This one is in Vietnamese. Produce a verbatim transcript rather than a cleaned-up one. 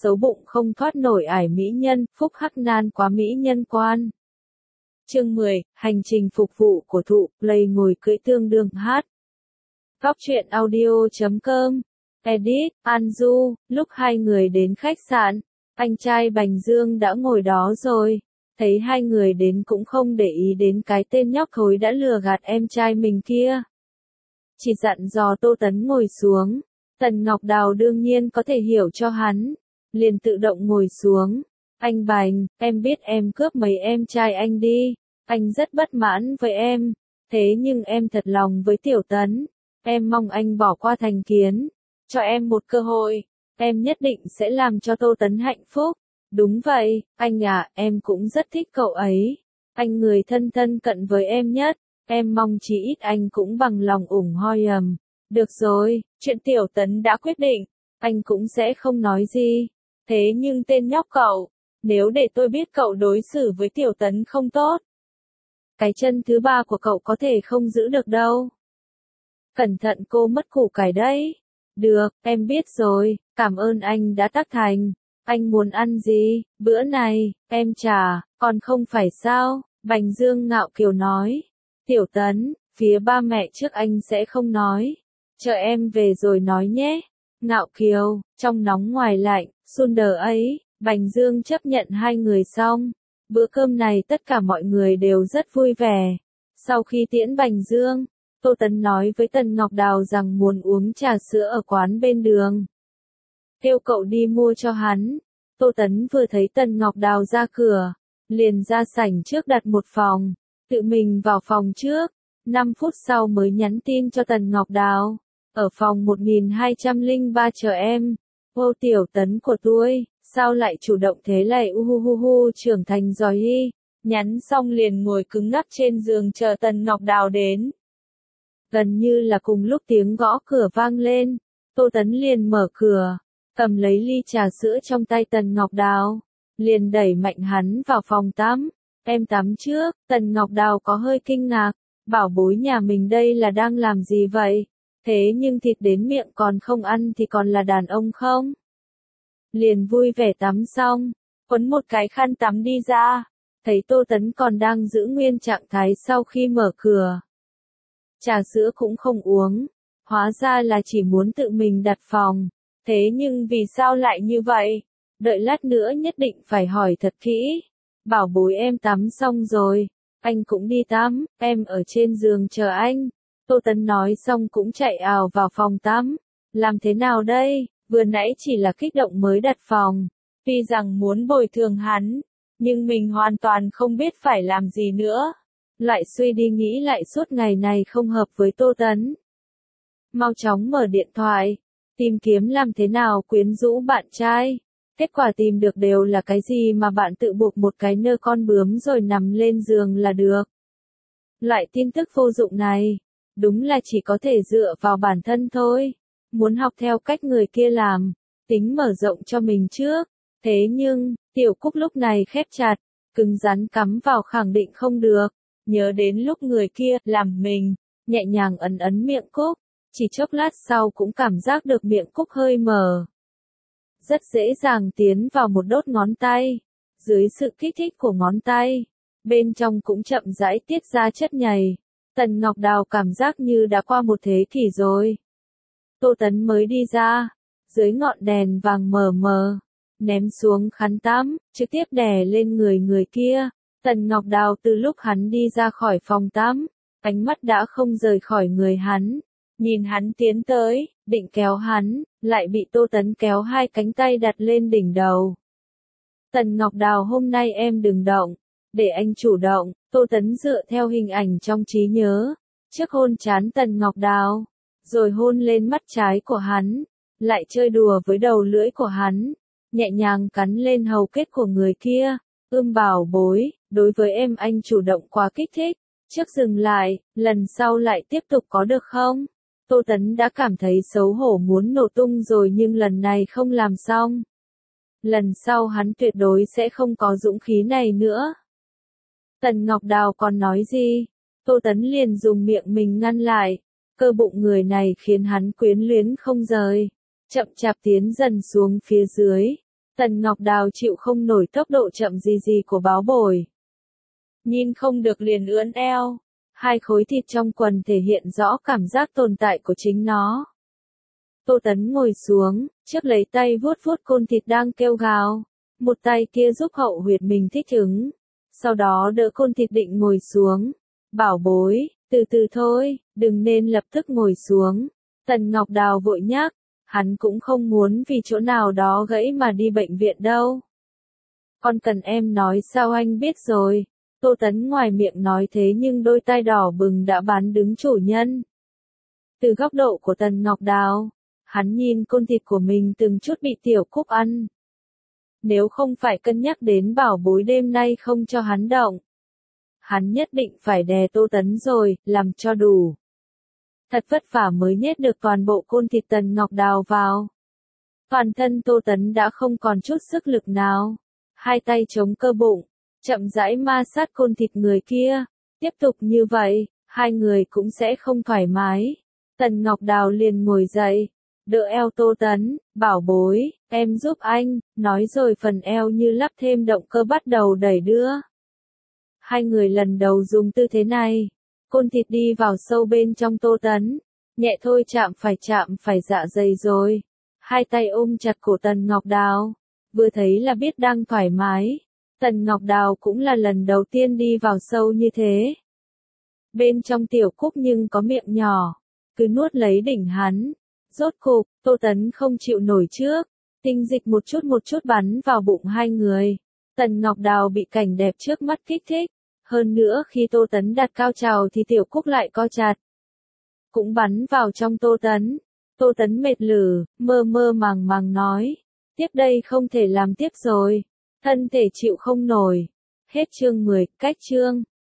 xấu bụng không thoát nổi ải mỹ nhân, phúc hắc nan quá mỹ nhân quan. Chương mười, hành trình phục vụ của thụ, play ngồi cưỡi tương đương hát. Góc truyện audio chấm com. Edit, An Du, lúc hai người đến khách sạn, anh trai Bành Dương đã ngồi đó rồi. Thấy hai người đến cũng không để ý đến cái tên nhóc thối đã lừa gạt em trai mình kia. Chỉ dặn dò Tô Tấn ngồi xuống. Tần Ngọc Đào đương nhiên có thể hiểu cho hắn. Liền tự động ngồi xuống. Anh Bành, em biết em cướp mấy em trai anh đi. Anh rất bất mãn với em. Thế nhưng em thật lòng với Tiểu Tấn. Em mong anh bỏ qua thành kiến. Cho em một cơ hội. Em nhất định sẽ làm cho Tô Tấn hạnh phúc. Đúng vậy, anh à, em cũng rất thích cậu ấy. Anh người thân thân cận với em nhất. Em mong chí ít anh cũng bằng lòng ủng hộ em. Được rồi, chuyện Tiểu Tấn đã quyết định. Anh cũng sẽ không nói gì. Thế nhưng tên nhóc cậu, nếu để tôi biết cậu đối xử với Tiểu Tấn không tốt, cái chân thứ ba của cậu có thể không giữ được đâu. Cẩn thận cô mất củ cải đấy. Được, em biết rồi, cảm ơn anh đã tác thành. Anh muốn ăn gì, bữa này, em trả, còn không phải sao, Bành Dương ngạo kiều nói. Tiểu Tấn, phía ba mẹ trước anh sẽ không nói. Chờ em về rồi nói nhé. Ngạo kiều, trong nóng ngoài lạnh, Sunder ấy, Bành Dương chấp nhận hai người xong. Bữa cơm này tất cả mọi người đều rất vui vẻ. Sau khi tiễn Bành Dương, Tô Tấn nói với Tần Ngọc Đào rằng muốn uống trà sữa ở quán bên đường. Kêu cậu đi mua cho hắn. Tô Tấn vừa thấy Tần Ngọc Đào ra cửa, liền ra sảnh trước đặt một phòng, tự mình vào phòng trước, năm phút sau mới nhắn tin cho Tần Ngọc Đào. Ở phòng một nghìn hai trăm lẻ ba chờ em. Ô Tiểu Tấn của tôi, sao lại chủ động thế này uhuhuhu trưởng thành rồi hi. Nhắn xong liền ngồi cứng ngắc trên giường chờ Tần Ngọc Đào đến. Gần như là cùng lúc tiếng gõ cửa vang lên, Tô Tấn liền mở cửa, cầm lấy ly trà sữa trong tay Tần Ngọc Đào, liền đẩy mạnh hắn vào phòng tắm. Em tắm trước. Tần Ngọc Đào có hơi kinh ngạc, bảo bối nhà mình đây là đang làm gì vậy? Thế nhưng thịt đến miệng còn không ăn thì còn là đàn ông không? Liền vui vẻ tắm xong, quấn một cái khăn tắm đi ra, thấy Tô Tấn còn đang giữ nguyên trạng thái sau khi mở cửa. Trà sữa cũng không uống, hóa ra là chỉ muốn tự mình đặt phòng. Thế nhưng vì sao lại như vậy? Đợi lát nữa nhất định phải hỏi thật kỹ. Bảo bối em tắm xong rồi, anh cũng đi tắm, em ở trên giường chờ anh. Tô Tấn nói xong cũng chạy ào vào phòng tắm. Làm thế nào đây? Vừa nãy chỉ là kích động mới đặt phòng. Tuy rằng muốn bồi thường hắn, nhưng mình hoàn toàn không biết phải làm gì nữa. Lại suy đi nghĩ lại suốt ngày này không hợp với Tô Tấn. Mau chóng mở điện thoại, tìm kiếm làm thế nào quyến rũ bạn trai. Kết quả tìm được đều là cái gì mà bạn tự buộc một cái nơ con bướm rồi nằm lên giường là được. Loại tin tức vô dụng này, đúng là chỉ có thể dựa vào bản thân thôi. Muốn học theo cách người kia làm, tính mở rộng cho mình trước. Thế nhưng, Tiểu Cúc lúc này khép chặt, cứng rắn cắm vào khẳng định không được. Nhớ đến lúc người kia làm mình, nhẹ nhàng ấn ấn miệng Cúc, chỉ chốc lát sau cũng cảm giác được miệng Cúc hơi mở. Rất dễ dàng tiến vào một đốt ngón tay, dưới sự kích thích của ngón tay, bên trong cũng chậm rãi tiết ra chất nhầy. Tần Ngọc Đào cảm giác như đã qua một thế kỷ rồi. Tô Tấn mới đi ra, dưới ngọn đèn vàng mờ mờ, ném xuống khăn tắm, trực tiếp đè lên người người kia. Tần Ngọc Đào từ lúc hắn đi ra khỏi phòng tắm, ánh mắt đã không rời khỏi người hắn. Nhìn hắn tiến tới, định kéo hắn, lại bị Tô Tấn kéo hai cánh tay đặt lên đỉnh đầu. Tần Ngọc Đào hôm nay em đừng động, để anh chủ động. Tô Tấn dựa theo hình ảnh trong trí nhớ, trước hôn trán Tần Ngọc Đào, rồi hôn lên mắt trái của hắn, lại chơi đùa với đầu lưỡi của hắn, nhẹ nhàng cắn lên hầu kết của người kia. Ưm bảo bối, đối với em anh chủ động quá kích thích, trước dừng lại, lần sau lại tiếp tục có được không? Tô Tấn đã cảm thấy xấu hổ muốn nổ tung rồi nhưng lần này không làm xong. Lần sau hắn tuyệt đối sẽ không có dũng khí này nữa. Tần Ngọc Đào còn nói gì? Tô Tấn liền dùng miệng mình ngăn lại. Cơ bụng người này khiến hắn quyến luyến không rời. Chậm chạp tiến dần xuống phía dưới. Tần Ngọc Đào chịu không nổi tốc độ chậm gì gì của báo bồi. Nhìn không được liền ưỡn eo. Hai khối thịt trong quần thể hiện rõ cảm giác tồn tại của chính nó. Tô Tấn ngồi xuống, trước lấy tay vuốt vuốt côn thịt đang kêu gào. Một tay kia giúp hậu huyệt mình thích ứng. Sau đó đỡ côn thịt định ngồi xuống. Bảo bối, từ từ thôi, đừng nên lập tức ngồi xuống. Tần Ngọc Đào vội nhắc, hắn cũng không muốn vì chỗ nào đó gãy mà đi bệnh viện đâu. Con cần em nói sao anh biết rồi. Tô Tấn ngoài miệng nói thế nhưng đôi tai đỏ bừng đã bán đứng chủ nhân. Từ góc độ của Tần Ngọc Đào, hắn nhìn côn thịt của mình từng chút bị Tiểu Cúc ăn. Nếu không phải cân nhắc đến bảo bối đêm nay không cho hắn động, hắn nhất định phải đè Tô Tấn rồi, làm cho đủ. Thật vất vả mới nhét được toàn bộ côn thịt Tần Ngọc Đào vào. Toàn thân Tô Tấn đã không còn chút sức lực nào. Hai tay chống cơ bụng, chậm rãi ma sát côn thịt người kia. Tiếp tục như vậy, hai người cũng sẽ không thoải mái. Tần Ngọc Đào liền ngồi dậy, đỡ eo Tô Tấn, bảo bối, em giúp anh, nói rồi phần eo như lắp thêm động cơ bắt đầu đẩy đưa. Hai người lần đầu dùng tư thế này, côn thịt đi vào sâu bên trong Tô Tấn, nhẹ thôi chạm phải chạm phải dạ dày rồi. Hai tay ôm chặt cổ Tần Ngọc Đào, vừa thấy là biết đang thoải mái. Tần Ngọc Đào cũng là lần đầu tiên đi vào sâu như thế. Bên trong Tiểu Cúc nhưng có miệng nhỏ, cứ nuốt lấy đỉnh hắn. Rốt cục, Tô Tấn không chịu nổi trước, tinh dịch một chút một chút bắn vào bụng hai người. Tần Ngọc Đào bị cảnh đẹp trước mắt kích thích. Hơn nữa khi Tô Tấn đặt cao trào thì Tiểu Cúc lại co chặt. Cũng bắn vào trong Tô Tấn. Tô Tấn mệt lử, mơ mơ màng màng nói. Tiếp đây không thể làm tiếp rồi. Thân thể chịu không nổi. Hết chương mười, cách chương.